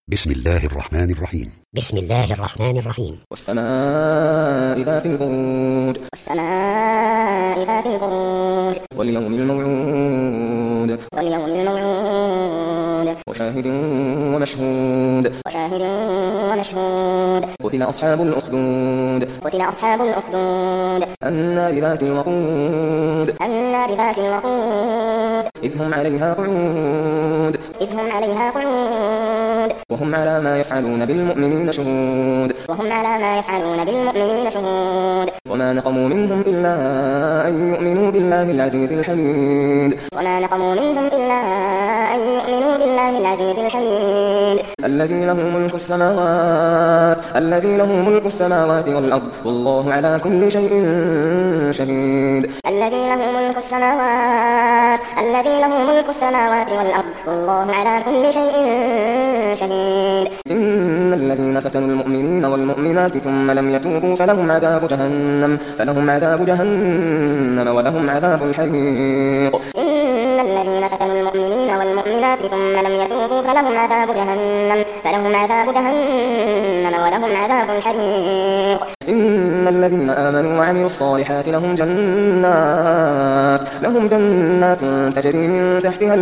بسم الله الرحمن الرحيم. بسم الله الرحمن الرحيم. والسماء ذات البروج. والسماء ذات البروج. واليوم الموعود. واليوم الموعود. وشاهد ومشهود. وشاهد ومشهود. قتل أصحاب الأخدود. قتل أصحاب الأخدود. النار ذات الوقود. النار ذات الوقود. إذ هم عليها قعود. إذ هم عليها قعود. وهم على ما يفعلون بالمؤمنين شهود. وهم على ما يفعلون بالمؤمنين شهود. وما نقموا منهم إلا أن يؤمنوا بالله العزيز الحميد. وما نقموا منهم إلا أن يؤمنوا بالله العزيز الحميد. الذي له ملك السماوات والأرض والله على كل شيء شهيد. الذي له ملك السماوات والأرض والله على كل شيء شهيد. إن الذين فتنوا المؤمنين والمؤمنات ثم لم يتوبوا فلهم عذاب جهنم ولهم عذاب الحريق. إن الذين فتنوا المؤمنين والمؤمنات ثم لم يتوبوا فلهم عذاب جهنم ولهم عذاب الحريق. إن الذين آمنوا وعملوا الصالحات لهم جنات تجري من تحتها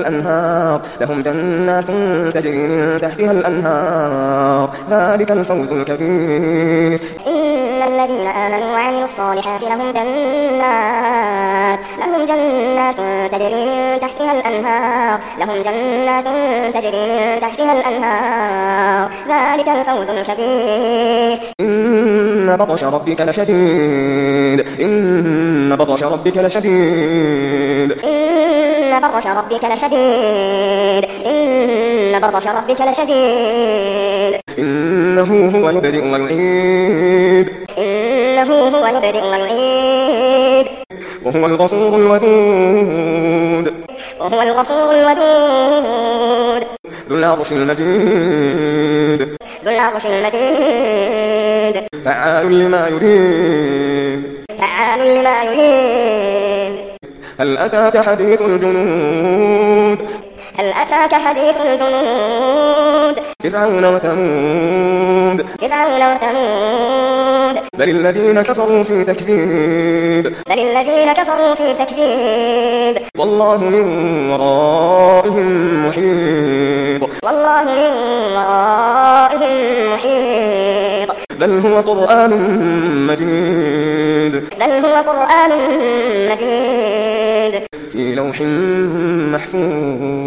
الأنهار ذلك الفوز الكبير. إن الذين آمنوا وعملوا الصالحات لهم جنات تجري من تحتها الأنهار ذلك الفوز الكبير. إن بطش ربك لشديد. إنه هو يبدئ ويعيد. وهو الغفور الودود. ذو العرش المجيد. فعال لما يريد. هل أتاك حديث الجنود. فرعون وثمود. بل الذين كفروا في تكذيب. والله من ورائهم محيط. بل هو قرآن مجيد. في لوح محفوظ.